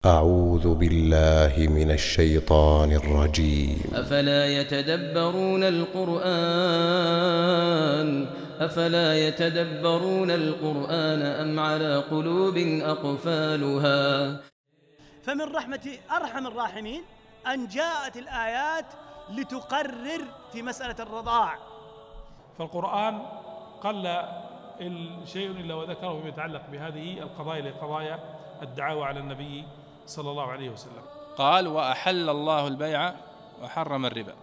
أعوذ بالله من الشيطان الرجيم. أفلا يتدبرون القرآن أم على قلوب أقفالها. فمن رحمة أرحم الراحمين أن جاءت الآيات لتقرر في مسألة الرضاع. فالقرآن قل شيء إلا وذكره فيما يتعلق بهذه القضايا لقضايا الدعاوى على النبي صلى الله عليه وسلم. قال: وأحل الله البيع وحرم الربا،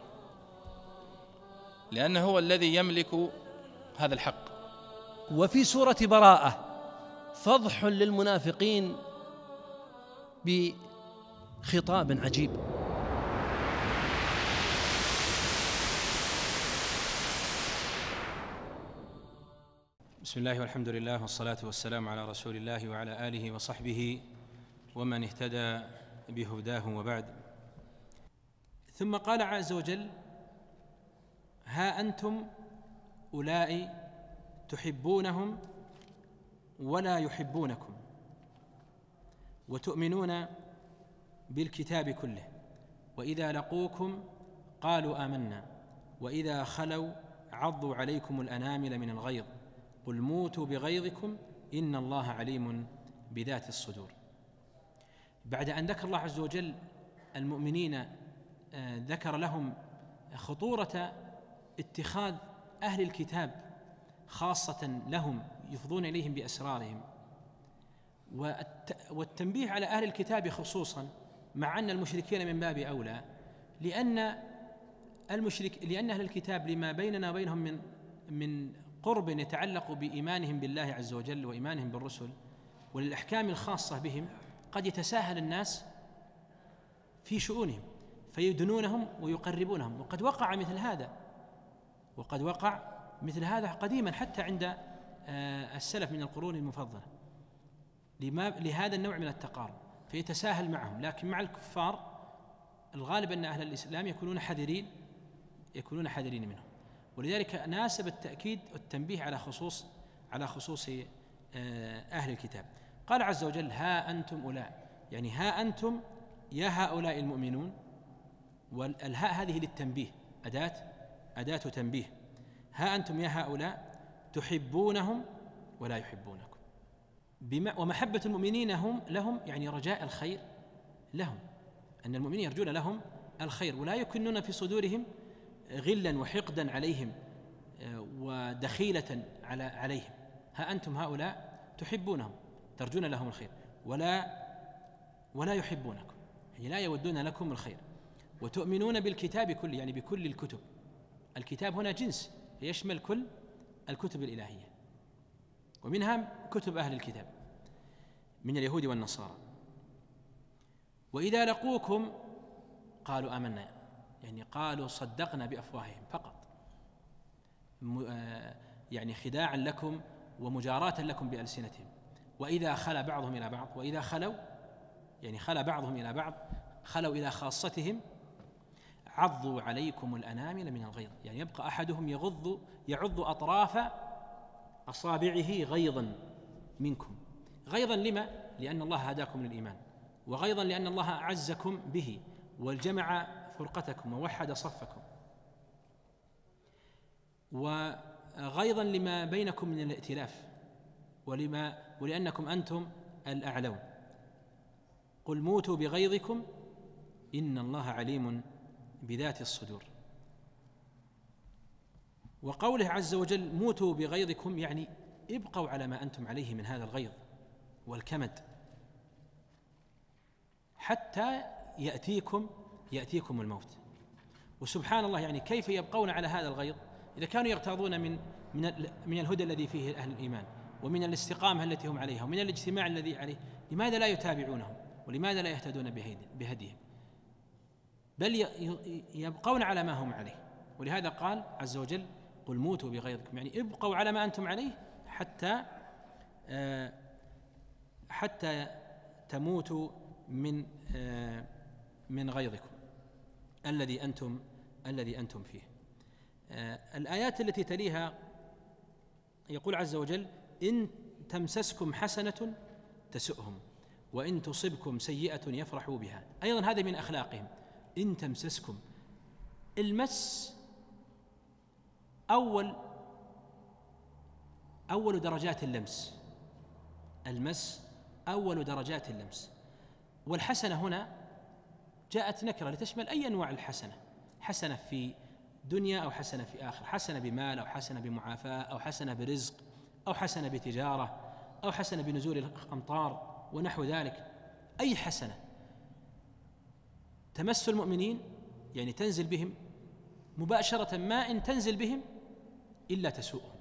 لأنه هو الذي يملك هذا الحق. وفي سورة براءة فضح للمنافقين بخطاب عجيب. بسم الله والحمد لله والصلاة والسلام على رسول الله وعلى آله وصحبه ومن اهتدى بهداه، وبعد. ثم قال عز وجل: ها أنتم أولئك تحبونهم ولا يحبونكم وتؤمنون بالكتاب كله، وإذا لقوكم قالوا آمنا وإذا خلوا عضوا عليكم الأنامل من الغيظ قل موتوا بغيظكم إن الله عليم بذات الصدور. بعد أن ذكر الله عز وجل المؤمنين ذكر لهم خطورة اتخاذ أهل الكتاب خاصة لهم يفضون إليهم بأسرارهم، والتنبيه على أهل الكتاب خصوصا، مع أن المشركين من باب أولى، لأن أهل الكتاب لما بيننا وبينهم من قرب يتعلق بإيمانهم بالله عز وجل وإيمانهم بالرسل وللأحكام الخاصة بهم، قد يتساهل الناس في شؤونهم فيدنونهم ويقربونهم. وقد وقع مثل هذا قديما حتى عند السلف من القرون المفضلة لهذا النوع من التقارب، فيتساهل معهم. لكن مع الكفار الغالب أن أهل الإسلام يكونون حذرين منهم، ولذلك ناسب التأكيد والتنبيه على خصوص أهل الكتاب. قال عز وجل: ها أنتم أولئك، يعني ها أنتم يا هؤلاء المؤمنون، والهاء هذه للتنبيه، أداة تنبيه. ها أنتم يا هؤلاء تحبونهم ولا يحبونكم، ومحبة المؤمنين لهم يعني رجاء الخير لهم، أن المؤمنين يرجون لهم الخير ولا يكنون في صدورهم غلا وحقدا عليهم ودخيلة عليهم. ها أنتم هؤلاء تحبونهم ترجون لهم الخير ولا يحبونكم، يعني لا يودون لكم الخير. وتؤمنون بالكتاب كله، يعني بكل الكتب. الكتاب هنا جنس يشمل كل الكتب الإلهية، ومنها كتب أهل الكتاب من اليهود والنصارى. وإذا لقوكم قالوا آمنا، يعني قالوا صدقنا بأفواههم فقط، يعني خداعا لكم ومجاراة لكم بألسنتهم. وإذا خلا بعضهم إلى بعض، وإذا خلوا يعني خلا بعضهم إلى بعض، خلوا إلى خاصتهم، عضوا عليكم الأنامل من الغيظ، يعني يبقى أحدهم يعض أطراف أصابعه غيظا منكم. غيظا لما؟ لأن الله هداكم للإيمان، وغيظا لأن الله أعزكم به والجمع فرقتكم ووحد صفكم، وغيظا لما بينكم من الائتلاف، ولأنكم أنتم الأعلون. قل موتوا بغيظكم إن الله عليم بذات الصدور. وقوله عز وجل موتوا بغيظكم، يعني ابقوا على ما أنتم عليه من هذا الغيظ والكمد حتى يأتيكم الموت. وسبحان الله، يعني كيف يبقون على هذا الغيظ إذا كانوا يغتاظون من الهدى الذي فيه أهل الإيمان، ومن الاستقامة التي هم عليها، ومن الاجتماع الذي عليه؟ لماذا لا يتابعونهم؟ ولماذا لا يهتدون بهديهم؟ بل يبقون على ما هم عليه. ولهذا قال عز وجل: قل موتوا بغيظكم، يعني ابقوا على ما أنتم عليه حتى تموتوا من غيظكم الذي أنتم فيه. الآيات التي تليها يقول عز وجل: إن تمسسكم حسنة تسؤهم وإن تصبكم سيئة يفرحوا بها. أيضا هذا من أخلاقهم. إن تمسسكم، المس أول درجات اللمس، المس أول درجات اللمس. والحسنة هنا جاءت نكرة لتشمل أي أنواع الحسنة، حسنة في دنيا أو حسنة في آخر، حسنة بمال أو حسنة بمعافاة أو حسنة برزق أو حسنة بتجارة أو حسنة بنزول الأمطار ونحو ذلك. أي حسنة تمس المؤمنين يعني تنزل بهم مباشرة، ما إن تنزل بهم إلا تسوءهم.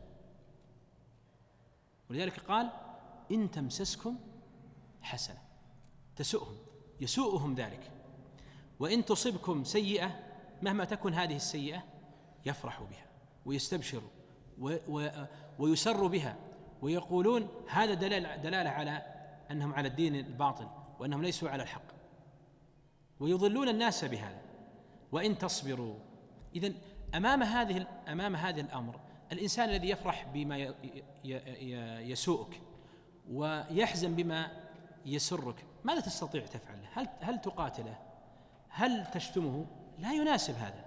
ولذلك قال إن تمسسكم حسنة تسؤهم، يسوءهم ذلك. وإن تصبكم سيئة مهما تكن هذه السيئة يفرحوا بها ويستبشروا ويسروا بها ويقولون هذا دلالة على أنهم على الدين الباطل وأنهم ليسوا على الحق، ويضلون الناس بهذا. وإن تصبروا، إذن أمام هذا الأمر الإنسان الذي يفرح بما يسوءك ويحزن بما يسرك ماذا تستطيع تفعل؟ هل تقاتله؟ هل تشتمه؟ لا يناسب هذا،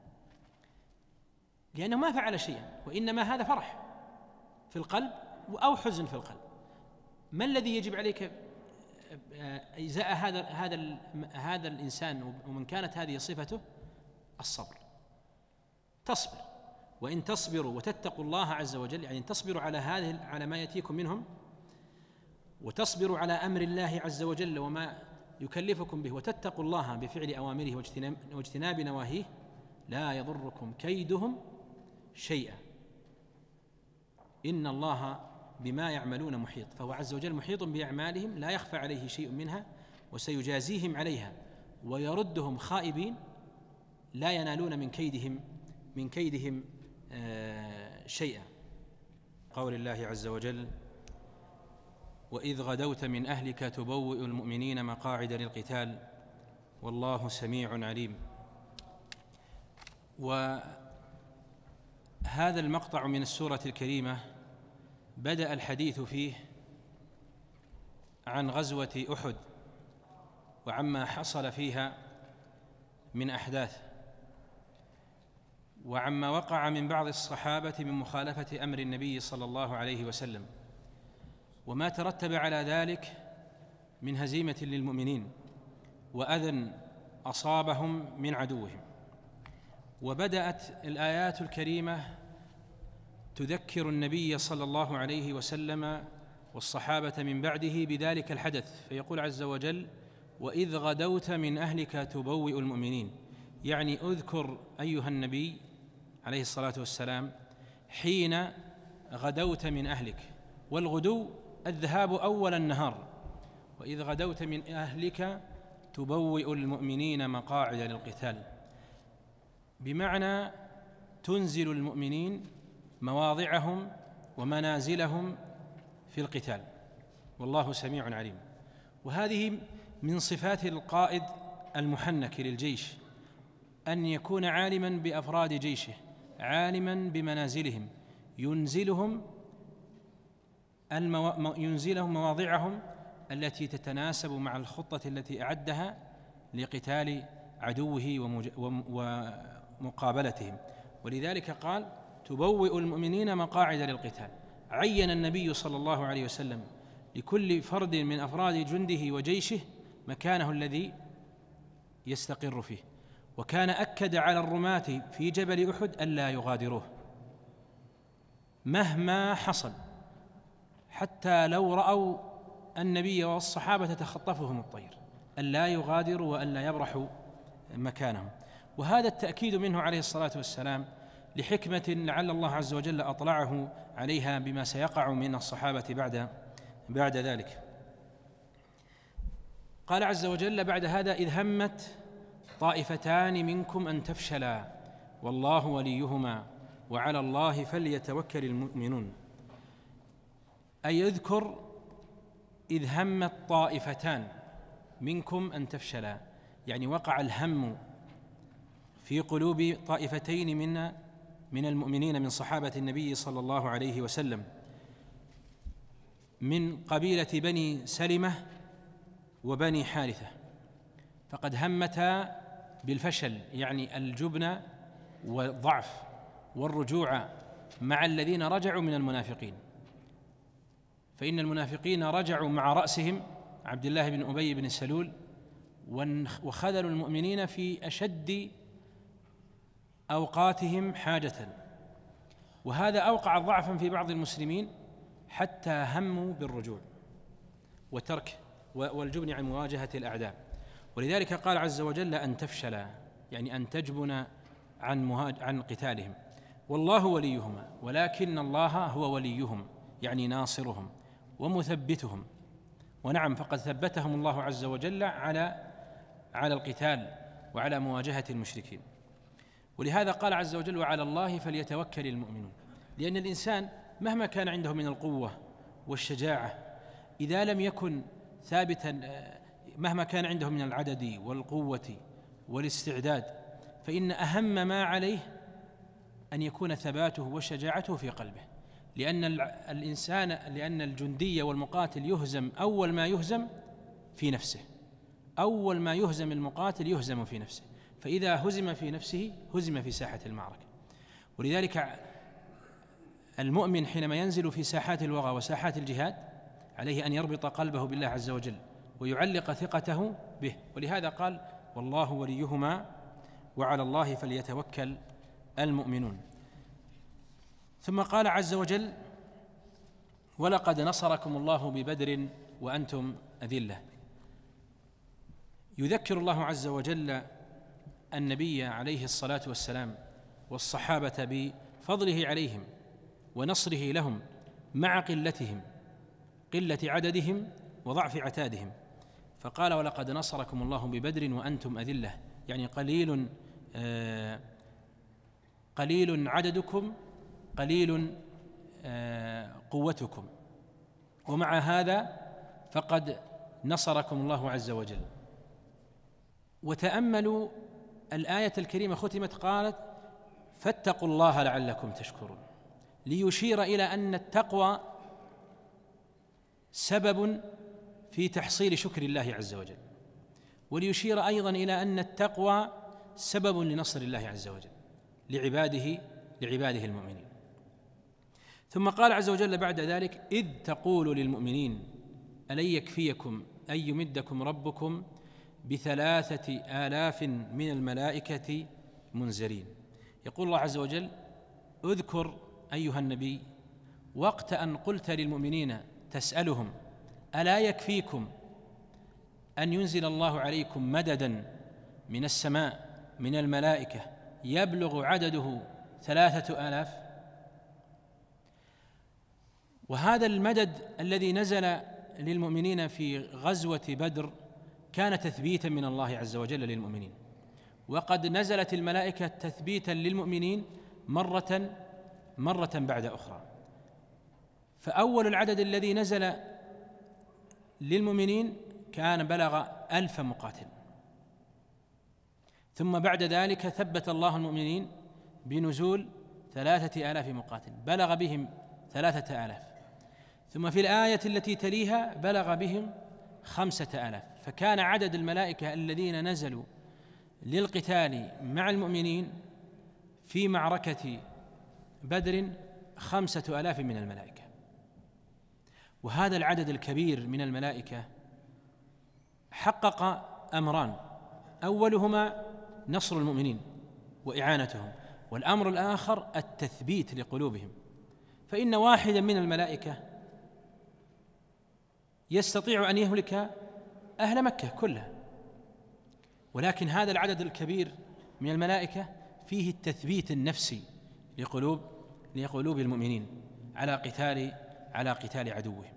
لأنه ما فعل شيئا، وإنما هذا فرح في القلب أو حزن في القلب. ما الذي يجب عليك إزاء هذا الإنسان ومن كانت هذه صفته؟ الصبر. تصبر. وإن تصبروا وتتقوا الله عز وجل، يعني تصبروا على ما يأتيكم منهم، وتصبروا على أمر الله عز وجل وما يكلفكم به، وتتقوا الله بفعل أوامره واجتناب نواهيه، لا يضركم كيدهم شيئا إن الله بما يعملون محيط. فهو عز وجل محيط بأعمالهم لا يخفى عليه شيء منها، وسيجازيهم عليها ويردهم خائبين لا ينالون من كيدهم شيئا. قول الله عز وجل وإذ غدوت من أهلك تبوئ المؤمنين مقاعد للقتال والله سميع عليم. وهذا المقطع من السورة الكريمة بدأ الحديث فيه عن غزوة أحد وعما حصل فيها من أحداث، وعما وقع من بعض الصحابة من مخالفة أمر النبي صلى الله عليه وسلم، وما ترتب على ذلك من هزيمة للمؤمنين وأذى أصابهم من عدوهم. وبدأت الآيات الكريمة تذكر النبي صلى الله عليه وسلم والصحابة من بعده بذلك الحدث، فيقول عز وجل وإذ غدوت من أهلك تبوئ المؤمنين، يعني أذكر أيها النبي عليه الصلاة والسلام حين غدوت من أهلك، والغدو الذهاب أول النهار. وإذ غدوت من أهلك تبوئ المؤمنين مقاعد للقتال، بمعنى تنزل المؤمنين مواضعهم ومنازلهم في القتال والله سميع عليم. وهذه من صفات القائد المحنك للجيش، أن يكون عالما بأفراد جيشه، عالما بمنازلهم، ينزلهم مواضعهم التي تتناسب مع الخطة التي أعدها لقتال عدوه ومقابلتهم. ولذلك قال تبوئ المؤمنين مقاعد للقتال. عين النبي صلى الله عليه وسلم لكل فرد من أفراد جنده وجيشه مكانه الذي يستقر فيه، وكان أكد على الرماة في جبل أحد ألا يغادروه مهما حصل، حتى لو رأوا النبي والصحابة تخطفهم الطير ألا يغادروا وألا يبرحوا مكانهم. وهذا التأكيد منه عليه الصلاة والسلام لحكمة لعل الله عز وجل أطلعه عليها بما سيقع من الصحابة بعد ذلك. قال عز وجل بعد هذا إذ همت طائفتان منكم أن تفشلا والله وليهما وعلى الله فليتوكل المؤمنون. أي يذكر إذ همت طائفتان منكم أن تفشلا، يعني وقع الهم في قلوب طائفتين من المؤمنين من صحابة النبي صلى الله عليه وسلم، من قبيلة بني سلمة وبني حارثة، فقد همتا بالفشل، يعني الجبن والضعف والرجوع مع الذين رجعوا من المنافقين، فإن المنافقين رجعوا مع رأسهم عبد الله بن أبي بن سلول وخذلوا المؤمنين في أشد أوقاتهم حاجة، وهذا أوقع ضعفا في بعض المسلمين حتى هموا بالرجوع وترك والجبن عن مواجهة الأعداء. ولذلك قال عز وجل أن تفشل، يعني أن تجبن عن قتالهم، والله وليهما، ولكن الله هو وليهم، يعني ناصرهم ومثبتهم. ونعم، فقد ثبتهم الله عز وجل على القتال وعلى مواجهة المشركين. ولهذا قال عز وجل وعلى الله فليتوكل المؤمنون، لأن الإنسان مهما كان عنده من القوة والشجاعة إذا لم يكن ثابتا، مهما كان عنده من العدد والقوة والاستعداد، فإن أهم ما عليه أن يكون ثباته وشجاعته في قلبه، لأن الجندي والمقاتل يهزم أول ما يهزم في نفسه، أول ما يهزم المقاتل يهزم في نفسه، فإذا هزم في نفسه هزم في ساحة المعركة. ولذلك المؤمن حينما ينزل في ساحات الوغى وساحات الجهاد عليه أن يربط قلبه بالله عز وجل ويعلق ثقته به، ولهذا قال والله وليهما وعلى الله فليتوكل المؤمنون. ثم قال عز وجل ولقد نصركم الله ببدر وأنتم أذلة. يذكر الله عز وجل النبي عليه الصلاة والسلام والصحابة بفضله عليهم ونصره لهم مع قلتهم، قلة عددهم وضعف عتادهم، فقال ولقد نصركم الله ببدر وأنتم أذلة، يعني قليل عددكم قليل قوتكم، ومع هذا فقد نصركم الله عز وجل. وتأملوا الآية الكريمة ختمت قالت فاتقوا الله لعلكم تشكرون، ليشير إلى أن التقوى سبب في تحصيل شكر الله عز وجل، وليشير أيضا إلى أن التقوى سبب لنصر الله عز وجل لعباده المؤمنين. ثم قال عز وجل بعد ذلك إذ تقول للمؤمنين ألن يكفيكم أن يمدكم ربكم ب3,000 من الملائكة منزلين. يقول الله عز وجل اذكر أيها النبي وقت أن قلت للمؤمنين تسألهم ألا يكفيكم أن ينزل الله عليكم مددا من السماء من الملائكة يبلغ عدده 3,000. وهذا المدد الذي نزل للمؤمنين في غزوة بدر كان تثبيتا من الله عز وجل للمؤمنين، وقد نزلت الملائكة تثبيتا للمؤمنين مرة بعد أخرى. فأول العدد الذي نزل للمؤمنين كان بلغ 1000 مقاتل، ثم بعد ذلك ثبت الله المؤمنين بنزول 3,000 مقاتل بلغ بهم 3,000، ثم في الآية التي تليها بلغ بهم 5,000، فكان عدد الملائكة الذين نزلوا للقتال مع المؤمنين في معركة بدر 5,000 من الملائكة. وهذا العدد الكبير من الملائكة حقق أمران، أولهما نصر المؤمنين وإعانتهم، والأمر الآخر التثبيت لقلوبهم، فإن واحدا من الملائكة يستطيع أن يهلك أهل مكة كلها، ولكن هذا العدد الكبير من الملائكة فيه التثبيت النفسي لقلوب المؤمنين على قتال عدوهم.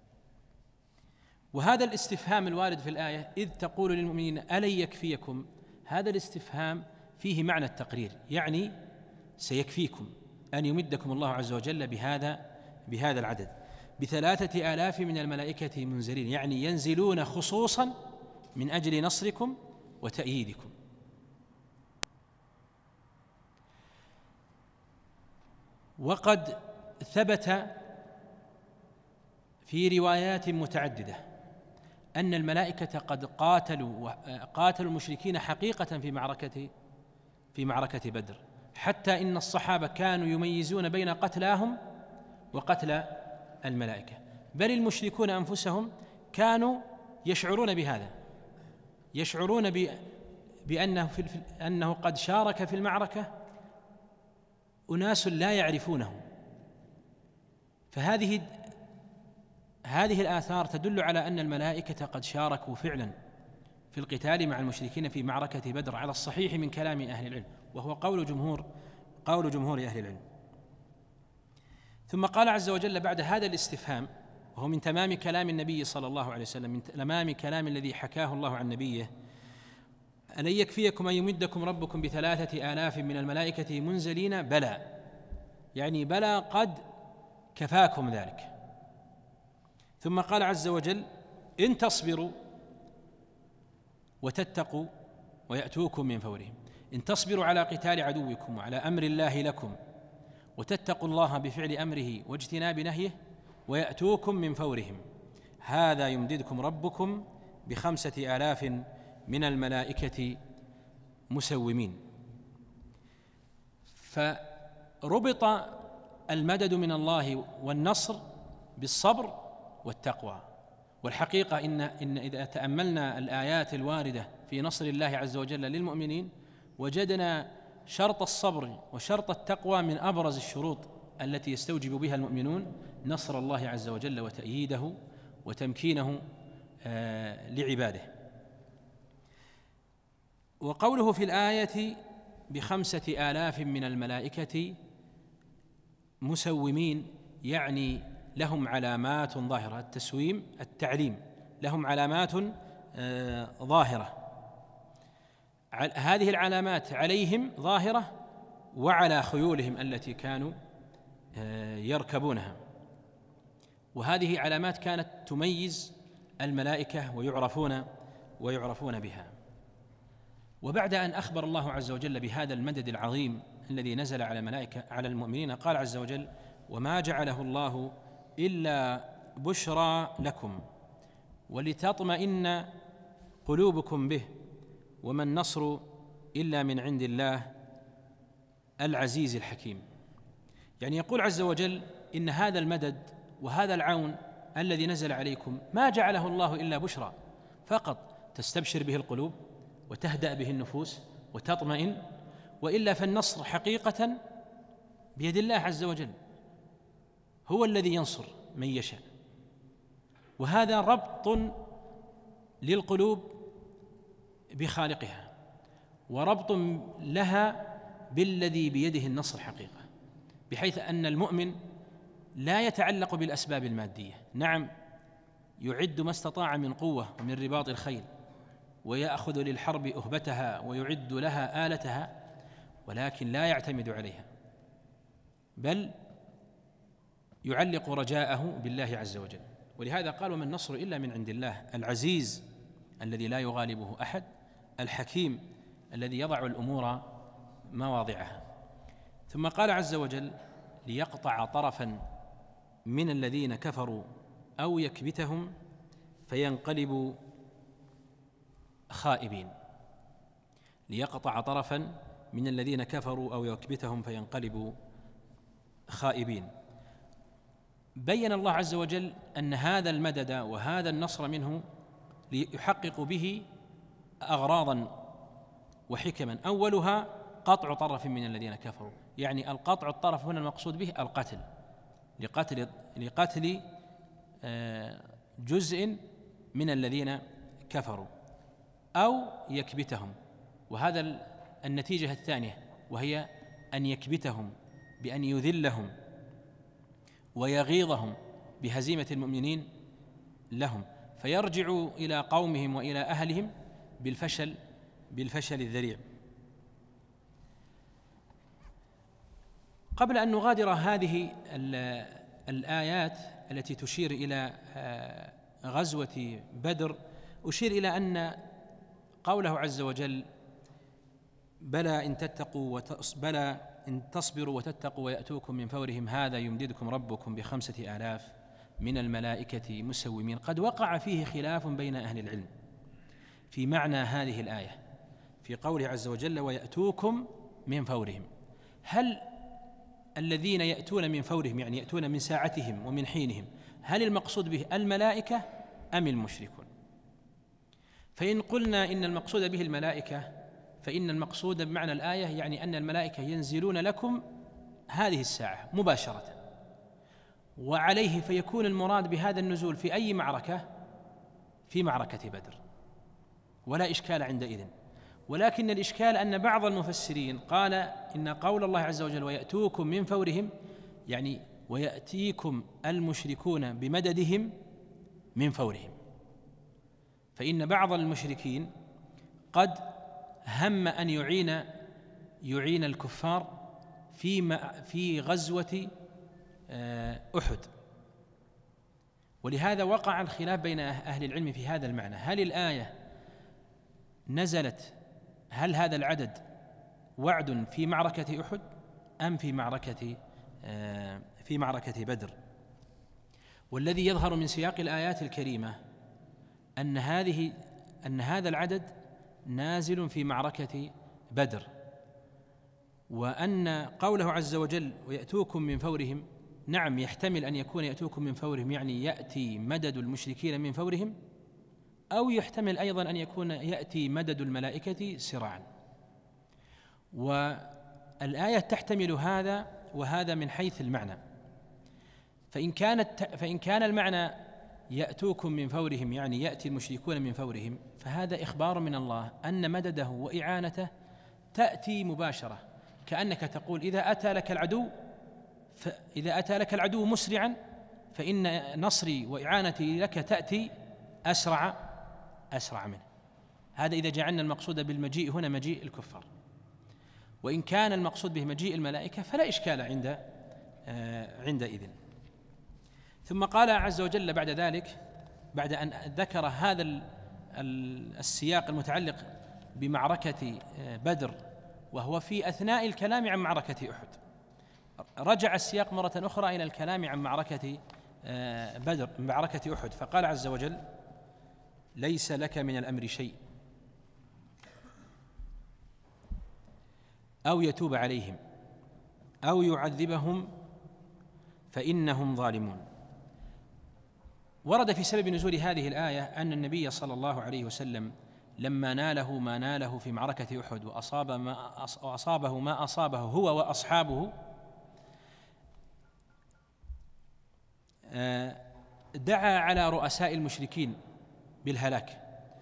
وهذا الاستفهام الوارد في الآية إذ تقول للمؤمنين ألن يكفيكم، هذا الاستفهام فيه معنى التقرير، يعني سيكفيكم أن يمدكم الله عز وجل بهذا العدد ب3,000 من الملائكة منزلين، يعني ينزلون خصوصا من أجل نصركم وتأييدكم. وقد ثبت في روايات متعددة أن الملائكة قد قاتلوا المشركين حقيقة في معركة بدر، حتى إن الصحابة كانوا يميزون بين قتلاهم وقتل الملائكة، بل المشركون أنفسهم كانوا يشعرون بهذا، يشعرون أنه قد شارك في المعركة أناس لا يعرفونه. فهذه الآثار تدل على أن الملائكة قد شاركوا فعلا في القتال مع المشركين في معركة بدر على الصحيح من كلام أهل العلم، وهو قول جمهور أهل العلم. ثم قال عز وجل بعد هذا الاستفهام، وهو من تمام كلام النبي صلى الله عليه وسلم، من تمام كلام الذي حكاه الله عن نبيه: ألن يكفيكم أن يمدكم ربكم ب3,000 من الملائكة منزلين؟ بلى، يعني بلى قد كفاكم ذلك. ثم قال عز وجل: إن تصبروا وتتقوا ويأتوكم من فورهم. إن تصبروا على قتال عدوكم وعلى أمر الله لكم، وتتقوا الله بفعل أمره واجتناب نهيه، ويأتوكم من فورهم، هذا يمددكم ربكم ب5,000 من الملائكة مسومين. فربط المدد من الله والنصر بالصبر والتقوى. والحقيقة إن إذا تأملنا الآيات الواردة في نصر الله عز وجل للمؤمنين، وجدنا شرط الصبر وشرط التقوى من أبرز الشروط التي يستوجب بها المؤمنون نصر الله عز وجل وتأييده وتمكينه لعباده. وقوله في الآية ب5,000 من الملائكة مسومين، يعني لهم علامات ظاهرة. التسويم التعليم، لهم علامات ظاهرة، هذه العلامات عليهم ظاهرة وعلى خيولهم التي كانوا يركبونها، وهذه علامات كانت تميز الملائكة ويعرفون بها. وبعد أن أخبر الله عز وجل بهذا المدد العظيم الذي نزل على الملائكة على المؤمنين، قال عز وجل: وما جعله الله إلا بشرى لكم ولتطمئن قلوبكم به وما النصر إلا من عند الله العزيز الحكيم. يعني يقول عز وجل إن هذا المدد وهذا العون الذي نزل عليكم ما جعله الله إلا بشرى فقط تستبشر به القلوب وتهدأ به النفوس وتطمئن، وإلا فالنصر حقيقة بيد الله عز وجل، هو الذي ينصر من يشاء. وهذا ربط للقلوب بخالقها، وربط لها بالذي بيده النصر حقيقة، بحيث أن المؤمن لا يتعلق بالأسباب المادية. نعم، يعد ما استطاع من قوة ومن رباط الخيل، ويأخذ للحرب أهبتها ويعد لها آلتها، ولكن لا يعتمد عليها، بل يعلق رجاءه بالله عز وجل. ولهذا قال: وما النصر إلا من عند الله العزيز الذي لا يغالبه أحد، الحكيم الذي يضع الأمور مواضعها. ثم قال عز وجل: ليقطع طرفا من الذين كفروا أو يكبتهم فينقلبوا خائبين. ليقطع طرفا من الذين كفروا أو يكبتهم فينقلبوا خائبين. بين الله عز وجل أن هذا المدد وهذا النصر منه ليحقق به أغراضا وحكما، أولها قطع طرف من الذين كفروا، يعني القطع الطرف هنا المقصود به القتل، لقتل جزء من الذين كفروا، أو يكبتهم، وهذا النتيجة الثانية، وهي أن يكبتهم بأن يذلهم ويغيظهم بهزيمة المؤمنين لهم، فيرجعوا إلى قومهم وإلى أهلهم بالفشل الذريع. قبل أن نغادر هذه الآيات التي تشير إلى غزوة بدر، أشير إلى أن قوله عز وجل: بلى إن تصبروا وتتقوا ويأتوكم من فورهم هذا يمددكم ربكم ب5,000، من الملائكة مسومين. قد وقع فيه خلاف بين أهل العلم في معنى هذه الآية في قوله عز وجل ويأتوكم من فورهم. هل الذين يأتون من فورهم يعني يأتون من ساعتهم ومن حينهم هل المقصود به الملائكة أم المشركون؟ فإن قلنا إن المقصود به الملائكة فإن المقصود بمعنى الآية يعني أن الملائكة ينزلون لكم هذه الساعة مباشرة، وعليه فيكون المراد بهذا النزول في أي معركة؟ في معركة بدر، ولا إشكال عندئذ. ولكن الإشكال أن بعض المفسرين قال إن قول الله عز وجل ويأتوكم من فورهم يعني ويأتيكم المشركون بمددهم من فورهم، فإن بعض المشركين قد هم أن يعين الكفار في غزوة أحد، ولهذا وقع الخلاف بين أهل العلم في هذا المعنى. هل الآية نزلت هل هذا العدد وعد في معركة أحد أم في معركة بدر؟ والذي يظهر من سياق الآيات الكريمة أن هذا العدد نازل في معركة بدر، وأن قوله عز وجل ويأتوكم من فورهم نعم يحتمل أن يكون يأتوكم من فورهم يعني يأتي مدد المشركين من فورهم، أو يحتمل أيضا أن يكون يأتي مدد الملائكة سراعا. والآية تحتمل هذا وهذا من حيث المعنى. فإن كان المعنى يأتوكم من فورهم يعني يأتي المشركون من فورهم، فهذا إخبار من الله أن مدده وإعانته تأتي مباشرة، كأنك تقول إذا أتى لك العدو مسرعا فإن نصري وإعانتي لك تأتي أسرع منه. هذا إذا جعلنا المقصود بالمجيء هنا مجيء الكفار. وإن كان المقصود به مجيء الملائكة فلا إشكال عندئذ. ثم قال عز وجل بعد ذلك بعد أن ذكر هذا السياق المتعلق بمعركة بدر وهو في أثناء الكلام عن معركة أحد، رجع السياق مرة أخرى إلى الكلام عن معركة بدر معركة أحد، فقال عز وجل ليس لك من الأمر شيء أو يتوب عليهم أو يعذبهم فإنهم ظالمون. ورد في سبب نزول هذه الآية أن النبي صلى الله عليه وسلم لما ناله ما ناله في معركة أحد وأصابه ما أصابه هو وأصحابه دعا على رؤساء المشركين بالهلاك،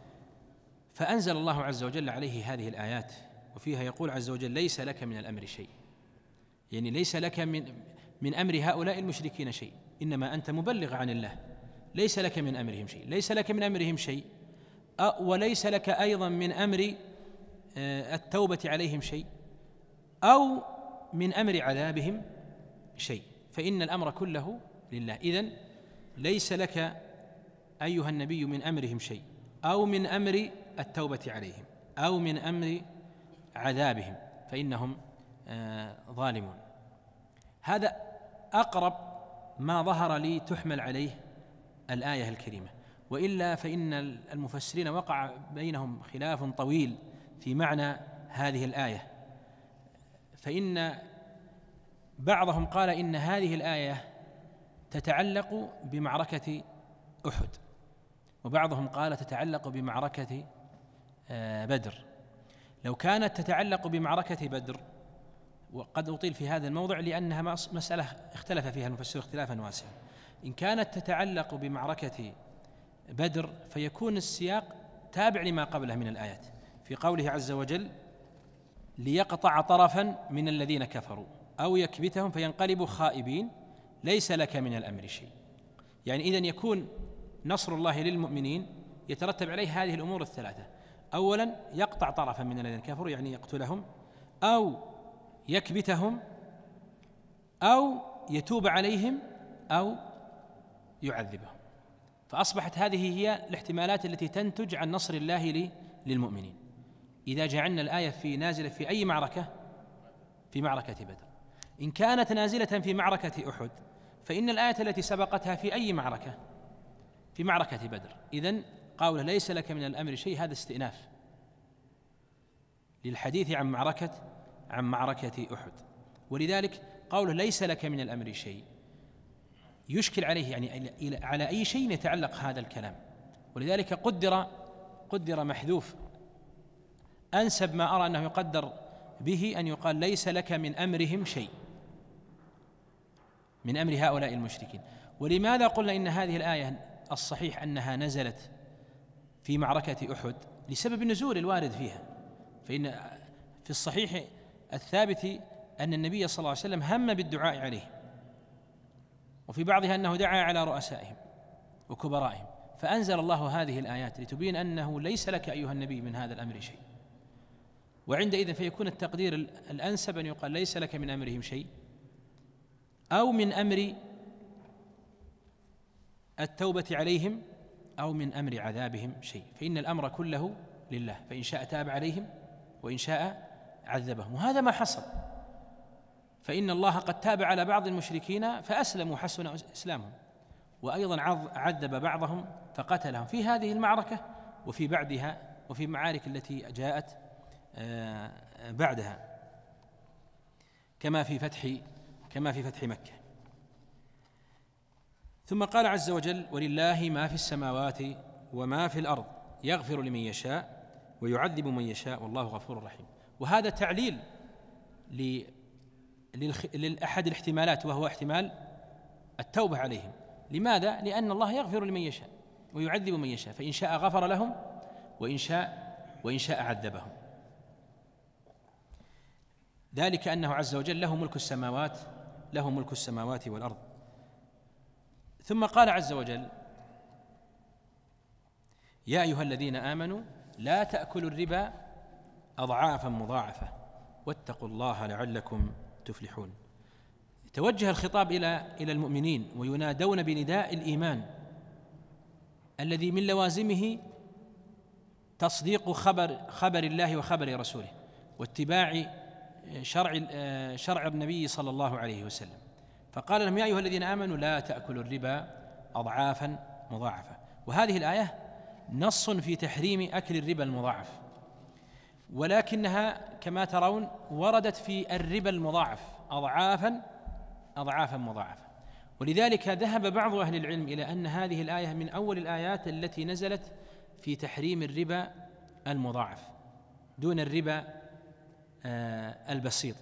فأنزل الله عز وجل عليه هذه الآيات، وفيها يقول عز وجل ليس لك من الأمر شيء، يعني ليس لك من أمر هؤلاء المشركين شيء، إنما أنت مبلغ عن الله، ليس لك من أمرهم شيء، ليس لك من أمرهم شيء، وليس لك أيضا من أمر التوبة عليهم شيء أو من أمر عذابهم شيء، فإن الأمر كله لله. إذن ليس لك أيها النبي من أمرهم شيء أو من أمر التوبة عليهم أو من أمر عذابهم فإنهم ظالمون. هذا أقرب ما ظهر لي تحمل عليه الآية الكريمة، وإلا فإن المفسرين وقع بينهم خلاف طويل في معنى هذه الآية، فإن بعضهم قال إن هذه الآية تتعلق بمعركة أحد، وبعضهم قال تتعلق بمعركة بدر. لو كانت تتعلق بمعركة بدر، وقد أطيل في هذا الموضع لأنها مسألة اختلف فيها المفسر اختلافا واسعا، إن كانت تتعلق بمعركة بدر فيكون السياق تابع لما قبله من الآيات في قوله عز وجل ليقطع طرفا من الذين كفروا أو يكبتهم فينقلبوا خائبين ليس لك من الأمر شيء. يعني إذن يكون نصر الله للمؤمنين يترتب عليه هذه الأمور الثلاثة: أولا يقطع طرفا من الذين كفروا يعني يقتلهم، أو يكبتهم، أو يتوب عليهم، أو يعذبهم. فأصبحت هذه هي الاحتمالات التي تنتج عن نصر الله للمؤمنين إذا جعلنا الآية في نازلة في أي معركة، في معركة بدر. إن كانت نازلة في معركة أحد فإن الآية التي سبقتها في أي معركة؟ في معركة بدر. إذن قوله ليس لك من الأمر شيء هذا استئناف للحديث عن معركة أحد. ولذلك قوله ليس لك من الأمر شيء يشكل عليه، يعني على أي شيء يتعلق هذا الكلام، ولذلك قدر محذوف. أنسب ما أرى أنه يقدر به أن يقال ليس لك من أمرهم شيء، من أمر هؤلاء المشركين. ولماذا قلنا إن هذه الآية الصحيح أنها نزلت في معركة أحد؟ لسبب النزول الوارد فيها. فإن في الصحيح الثابت أن النبي صلى الله عليه وسلم هم بالدعاء عليه، وفي بعضها أنه دعا على رؤسائهم وكبرائهم، فأنزل الله هذه الآيات لتبين أنه ليس لك أيها النبي من هذا الأمر شيء. وعندئذ فيكون التقدير الأنسب أن يقال ليس لك من أمرهم شيء، أو من أمر التوبة عليهم، أو من أمر عذابهم شيء، فإن الأمر كله لله، فإن شاء تاب عليهم وإن شاء عذبهم. وهذا ما حصل، فإن الله قد تاب على بعض المشركين فأسلموا حسن إسلامهم، وأيضا عذب بعضهم فقتلهم في هذه المعركة وفي بعدها وفي المعارك التي جاءت بعدها، كما في فتح مكة. ثم قال عز وجل ولله ما في السماوات وما في الأرض يغفر لمن يشاء ويعذب من يشاء والله غفور رحيم. وهذا تعليل لأحد الاحتمالات، وهو احتمال التوبة عليهم. لماذا؟ لأن الله يغفر لمن يشاء ويعذب من يشاء، فإن شاء غفر لهم وإن شاء عذبهم. ذلك أنه عز وجل له ملك السماوات والأرض. ثم قال عز وجل يا أيها الذين آمنوا لا تأكلوا الربا أضعافا مضاعفة واتقوا الله لعلكم تفلحون. توجه الخطاب إلى المؤمنين، وينادون بنداء الإيمان الذي من لوازمه تصديق خبر الله وخبر رسوله، واتباع شرع النبي صلى الله عليه وسلم. فقال لهم يا أيها الذين آمنوا لا تأكلوا الربا أضعافا مضاعفة. وهذه الآية نص في تحريم أكل الربا المضاعف، ولكنها كما ترون وردت في الربا المضاعف أضعافا مضاعفة. ولذلك ذهب بعض أهل العلم إلى أن هذه الآية من أول الآيات التي نزلت في تحريم الربا المضاعف دون الربا البسيط.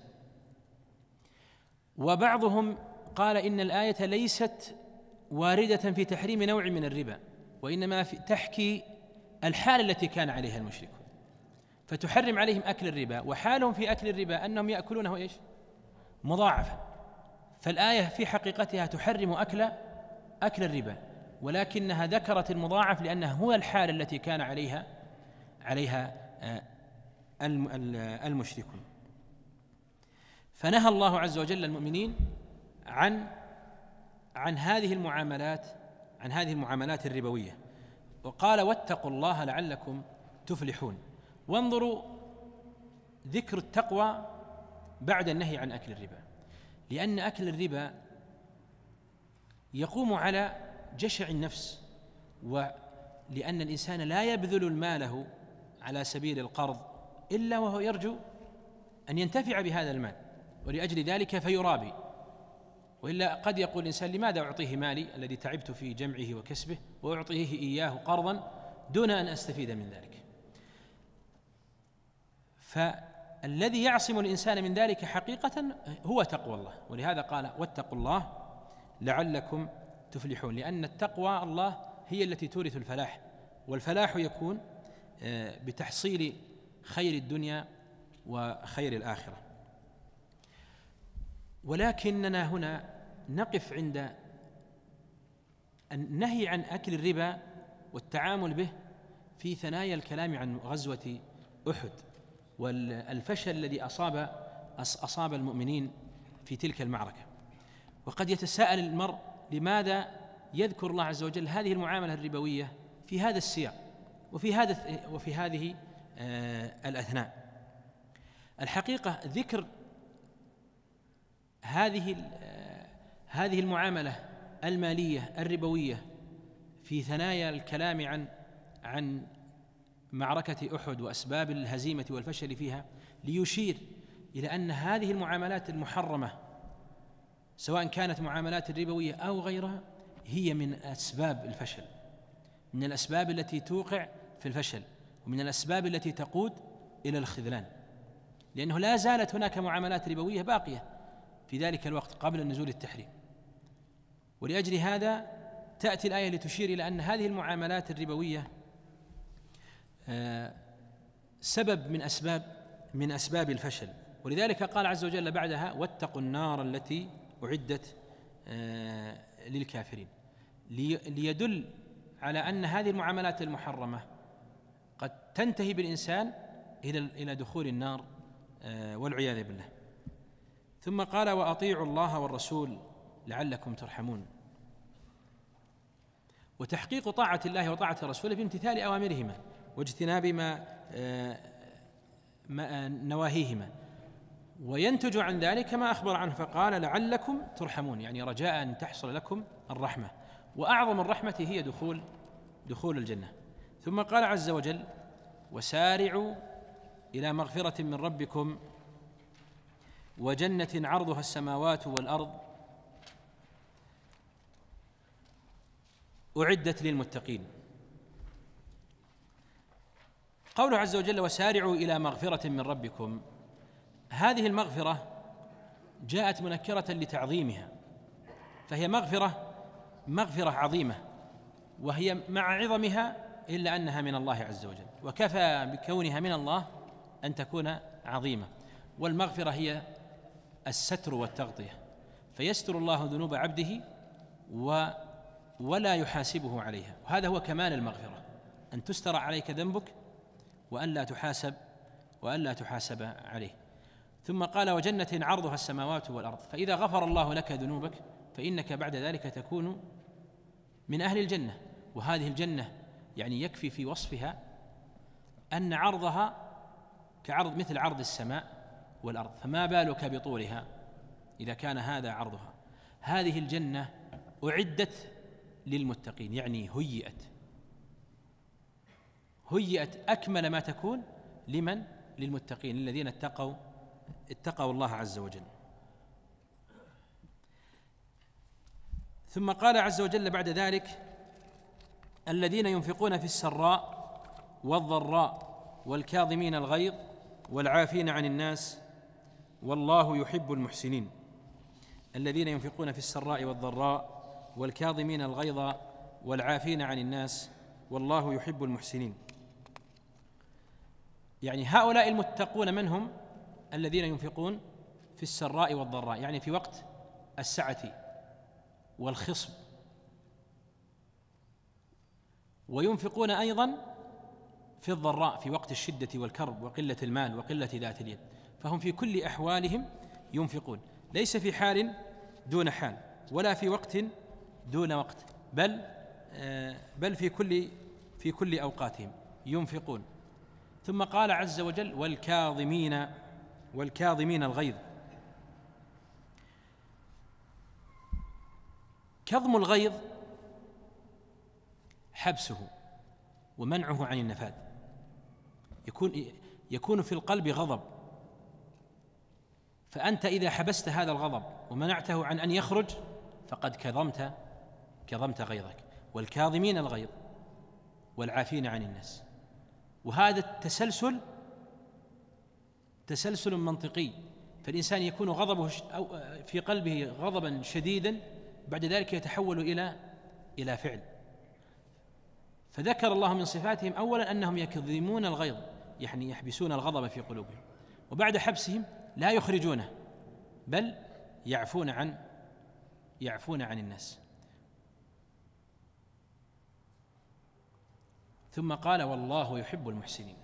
وبعضهم قال إن الآية ليست واردة في تحريم نوع من الربا، وإنما تحكي الحال التي كان عليها المشركون، فتحرم عليهم أكل الربا، وحالهم في أكل الربا أنهم يأكلونه إيش؟ مضاعفا. فالآية في حقيقتها تحرم أكل الربا، ولكنها ذكرت المضاعف لأنه هو الحال التي كان عليها المشركون. فنهى الله عز وجل المؤمنين عن هذه المعاملات الربوية، وقال واتقوا الله لعلكم تفلحون. وانظروا ذكر التقوى بعد النهي عن أكل الربا، لأن أكل الربا يقوم على جشع النفس، ولأن الإنسان لا يبذل ماله على سبيل القرض إلا وهو يرجو أن ينتفع بهذا المال، ولأجل ذلك فيرابي. وإلا قد يقول الإنسان لماذا أعطيه مالي الذي تعبت في جمعه وكسبه وأعطيه إياه قرضا دون أن أستفيد من ذلك؟ فالذي يعصم الإنسان من ذلك حقيقة هو تقوى الله، ولهذا قال واتقوا الله لعلكم تفلحون، لأن التقوى الله هي التي تورث الفلاح، والفلاح يكون بتحصيل خير الدنيا وخير الآخرة. ولكننا هنا نقف عند النهي عن أكل الربا والتعامل به في ثنايا الكلام عن غزوة أحد والفشل الذي أصاب المؤمنين في تلك المعركة. وقد يتساءل المرء لماذا يذكر الله عز وجل هذه المعاملة الربوية في هذا السياق وفي هذه الأثناء. الحقيقة ذكر هذه المعاملة المالية الربوية في ثنايا الكلام عن معركة أحد وأسباب الهزيمة والفشل فيها، ليشير إلى أن هذه المعاملات المحرمة سواء كانت معاملات ربوية أو غيرها هي من أسباب الفشل، من الأسباب التي توقع في الفشل، ومن الأسباب التي تقود إلى الخذلان، لأنه لا زالت هناك معاملات ربوية باقية في ذلك الوقت قبل نزول التحريم. ولأجل هذا تأتي الآية لتشير إلى أن هذه المعاملات الربوية سبب من أسباب الفشل. ولذلك قال عز وجل بعدها: واتقوا النار التي أعدت للكافرين، ليدل على أن هذه المعاملات المحرمة قد تنتهي بالإنسان إلى دخول النار والعياذ بالله. ثم قال: وأطيعوا الله والرسول لعلكم ترحمون. وتحقيق طاعة الله وطاعة رسوله بامتثال أوامرهما واجتناب نواهيهما، وينتج عن ذلك ما أخبر عنه فقال: لعلكم ترحمون، يعني رجاء أن تحصل لكم الرحمة، وأعظم الرحمة هي دخول الجنة. ثم قال عز وجل: وسارعوا إلى مغفرة من ربكم وجنة عرضها السماوات والأرض أعدت للمتقين. قوله عز وجل: وسارعوا إلى مغفرة من ربكم، هذه المغفرة جاءت منكرة لتعظيمها، فهي مغفرة عظيمة، وهي مع عظمها إلا أنها من الله عز وجل، وكفى بكونها من الله أن تكون عظيمة. والمغفرة هي الستر والتغطية، فيستر الله ذنوب عبده ولا يحاسبه عليها، وهذا هو كمال المغفرة، أن تستر عليك ذنبك وأن لا تحاسب عليه. ثم قال: وجنة عرضها السماوات والأرض، فإذا غفر الله لك ذنوبك فإنك بعد ذلك تكون من أهل الجنة. وهذه الجنة يعني يكفي في وصفها أن عرضها مثل عرض السماء والأرض، فما بالك بطولها إذا كان هذا عرضها. هذه الجنة أعدت للمتقين، يعني هيئت أكمل ما تكون للمتقين الذين اتقوا الله عز وجل. ثم قال عز وجل بعد ذلك: الذين ينفقون في السراء والضراء والكاظمين الغيظ والعافين عن الناس والله يحب المحسنين. الذين ينفقون في السراء والضراء والكاظمين الغيظ والعافين عن الناس والله يحب المحسنين. يعني هؤلاء المتقون من هم؟ الذين ينفقون في السراء والضراء، يعني في وقت السعة والخصب، وينفقون أيضا في الضراء في وقت الشدة والكرب وقلة المال وقلة ذات اليد، فهم في كل أحوالهم ينفقون، ليس في حال دون حال ولا في وقت دون وقت، بل في كل أوقاتهم ينفقون. ثم قال عز وجل: والكاظمين الغيظ. كظم الغيظ حبسه ومنعه عن النفاذ، يكون في القلب غضب، فأنت إذا حبست هذا الغضب ومنعته عن أن يخرج فقد كظمت غيظك. والكاظمين الغيظ والعافين عن الناس، وهذا تسلسل منطقي، فالإنسان يكون غضبه في قلبه غضبا شديدا، بعد ذلك يتحول إلى فعل. فذكر الله من صفاتهم أولا أنهم يكظمون الغيظ، يعني يحبسون الغضب في قلوبهم، وبعد حبسهم لا يخرجونه بل يعفون عن الناس. ثم قال: والله يحب المحسنين.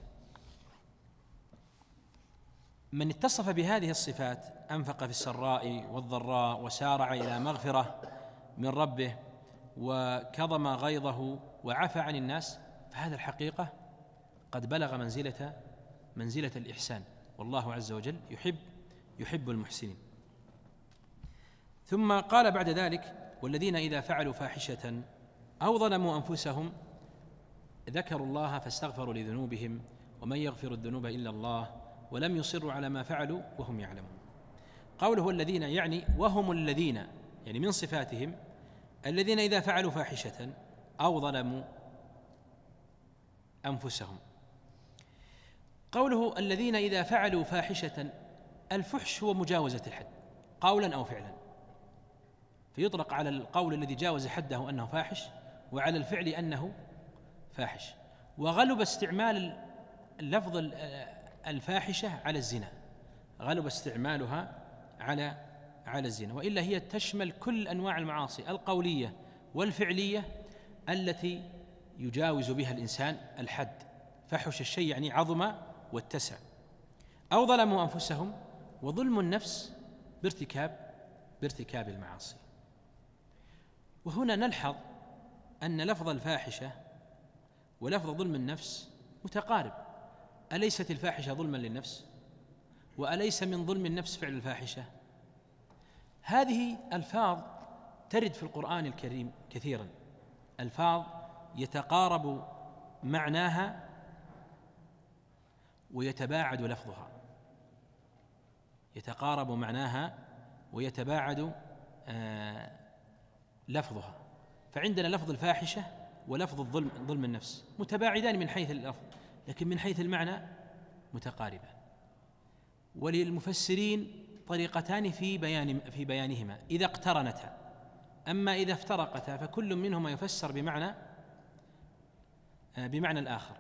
من اتصف بهذه الصفات، أنفق في السراء والضراء وسارع إلى مغفرة من ربه وكظم غيظه وعفى عن الناس، فهذا الحقيقة قد بلغ منزلة الإحسان، والله عز وجل يحب المحسنين. ثم قال بعد ذلك: والذين إذا فعلوا فاحشة أو ظلموا أنفسهم ذكروا الله فاستغفروا لذنوبهم ومن يغفر الذنوب إلا الله ولم يصروا على ما فعلوا وهم يعلمون. قوله الذين يعني وهم الذين، يعني من صفاتهم الذين إذا فعلوا فاحشة أو ظلموا أنفسهم. قوله الذين إذا فعلوا فاحشة، الفحش هو مجاوزة الحد قولا أو فعلا، فيطلق على القول الذي جاوز حده أنه فاحش، وعلى الفعل أنه فاحش. وغلب استعمال اللفظ الفاحشة على الزنا، غلب استعمالها على الزنا، وإلا هي تشمل كل أنواع المعاصي القولية والفعلية التي يجاوز بها الإنسان الحد. فحش الشيء يعني عظم واتسع. أو ظلموا أنفسهم، وظلم النفس بارتكاب المعاصي. وهنا نلحظ أن لفظ الفاحشة ولفظ ظلم النفس متقارب. أليست الفاحشة ظلما للنفس؟ وأليس من ظلم النفس فعل الفاحشة؟ هذه ألفاظ ترد في القرآن الكريم كثيرا، ألفاظ يتقارب معناها ويتباعد لفظها، يتقارب معناها ويتباعد لفظها. فعندنا لفظ الفاحشة ولفظ ظلم النفس متباعدان من حيث اللفظ، لكن من حيث المعنى متقاربان. وللمفسرين طريقتان في بيانهما إذا اقترنتا، أما إذا افترقتا فكل منهما يفسر بمعنى الآخر.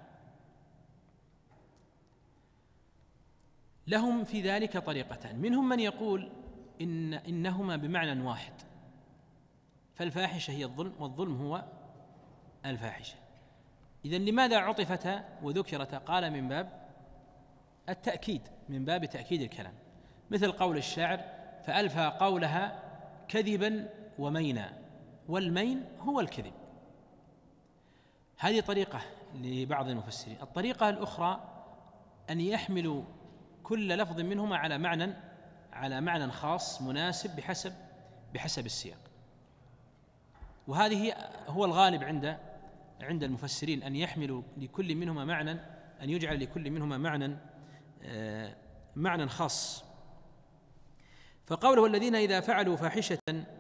لهم في ذلك طريقتان، منهم من يقول إنهما بمعنى واحد، فالفاحشة هي الظلم والظلم هو الفاحشة. إذن لماذا عطفتا وذكرتا؟ قال من باب التأكيد، من باب تأكيد الكلام، مثل قول الشاعر: فألفى قولها كذبا ومينا، والمين هو الكذب. هذه طريقة لبعض المفسرين. الطريقة الأخرى أن يحملوا كل لفظ منهما على معنى خاص مناسب بحسب السياق، وهذه هو الغالب عند المفسرين، أن يحملوا لكل منهما معنى، أن يجعل لكل منهما معنى خاص. فقوله الذين إذا فعلوا فاحشة،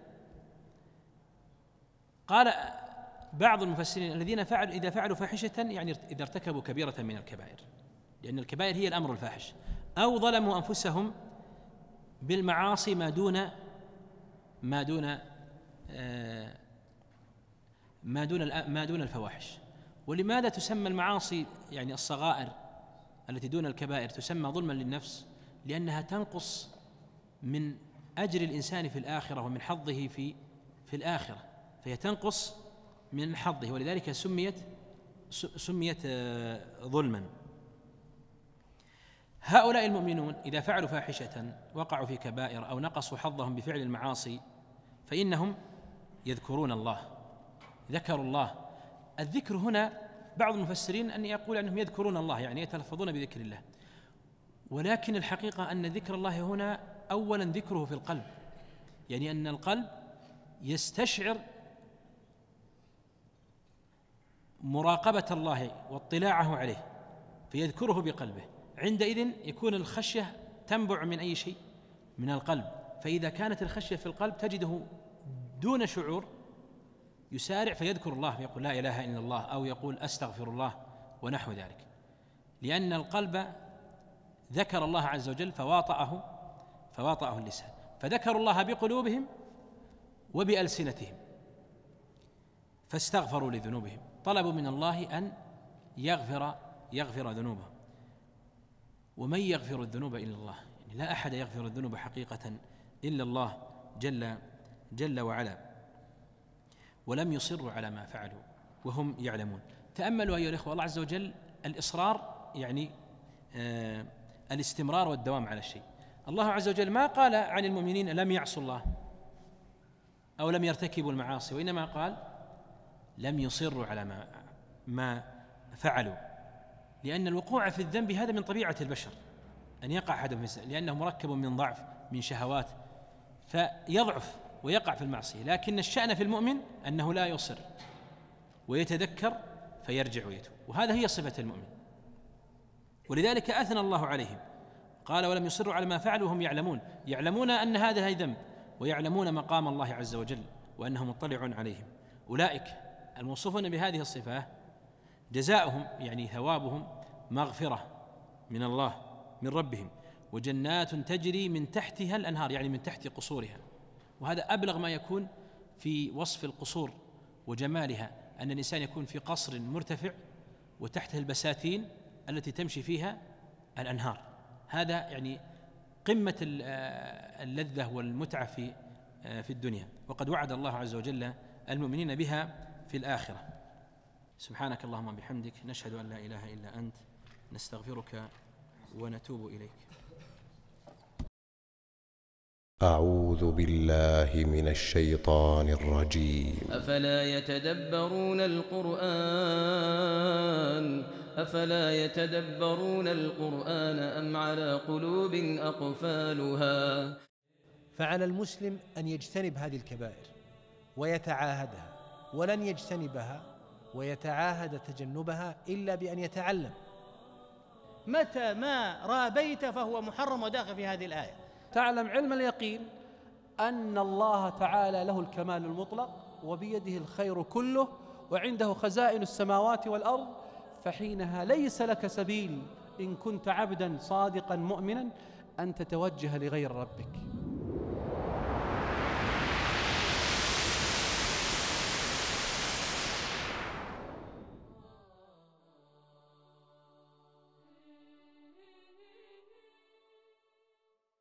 قال بعض المفسرين الذين إذا فعلوا فاحشة يعني إذا ارتكبوا كبيرة من الكبائر، لأن الكبائر هي الأمر الفاحش، أو ظلموا أنفسهم بالمعاصي ما دون الفواحش. ولماذا تسمى المعاصي يعني الصغائر التي دون الكبائر تسمى ظلما للنفس؟ لأنها تنقص من أجر الإنسان في الآخرة ومن حظه في الآخرة، فهي تنقص من حظه، ولذلك سميت ظلما. هؤلاء المؤمنون إذا فعلوا فاحشة وقعوا في كبائر أو نقصوا حظهم بفعل المعاصي فإنهم يذكرون الله، ذكروا الله. الذكر هنا بعض المفسرين أن يقول أنهم يذكرون الله يعني يتلفظون بذكر الله، ولكن الحقيقة أن ذكر الله هنا أولا ذكره في القلب، يعني أن القلب يستشعر مراقبة الله واطلاعه عليه فيذكره بقلبه. عندئذ يكون الخشية تنبع من أي شيء؟ من القلب. فإذا كانت الخشية في القلب تجده دون شعور يسارع فيذكر الله فيقول لا إله إلا الله، أو يقول أستغفر الله ونحو ذلك، لأن القلب ذكر الله عز وجل فواطأه اللسان. فذكروا الله بقلوبهم وبألسنتهم فاستغفروا لذنوبهم، طلبوا من الله أن يغفر ذنوبهم. ومن يغفر الذنوب إلا الله، يعني لا أحد يغفر الذنوب حقيقة إلا الله جل وعلا. ولم يصروا على ما فعلوا وهم يعلمون. تأملوا أيها الإخوة، الله عز وجل الإصرار يعني الاستمرار والدوام على الشيء. الله عز وجل ما قال عن المؤمنين لم يعصوا الله أو لم يرتكبوا المعاصي، وإنما قال لم يصروا على ما فعلوا، لأن الوقوع في الذنب هذا من طبيعة البشر، أن يقع أحدهم في الذنب، لأنه مركب من ضعف، من شهوات، فيضعف ويقع في المعصية، لكن الشأن في المؤمن أنه لا يصر ويتذكر فيرجع ويتوب، وهذا هي صفة المؤمن. ولذلك أثنى الله عليهم، قال ولم يصروا على ما فعلوا وهم يعلمون أن هذا هي ذنب، ويعلمون مقام الله عز وجل وأنه مطلع عليهم. أولئك الموصوفون بهذه الصفة جزاؤهم يعني ثوابهم مغفرة من الله من ربهم، وجنات تجري من تحتها الأنهار يعني من تحت قصورها. وهذا أبلغ ما يكون في وصف القصور وجمالها، أن الإنسان يكون في قصر مرتفع وتحته البساتين التي تمشي فيها الأنهار. هذا يعني قمة اللذة والمتعة في الدنيا، وقد وعد الله عز وجل المؤمنين بها في الآخرة. سبحانك اللهم وبحمدك، نشهد أن لا إله إلا أنت، نستغفرك ونتوب إليك. أعوذ بالله من الشيطان الرجيم. أفلا يتدبرون القرآن أم على قلوب أقفالها. فعلى المسلم أن يجتنب هذه الكبائر ويتعاهدها، ولن يجتنبها ويتعاهد تجنبها إلا بأن يتعلم. متى ما رابيت فهو محرم وداخل في هذه الآية. تعلم علم اليقين أن الله تعالى له الكمال المطلق وبيده الخير كله وعنده خزائن السماوات والأرض، فحينها ليس لك سبيل إن كنت عبدا صادقا مؤمنا أن تتوجه لغير ربك.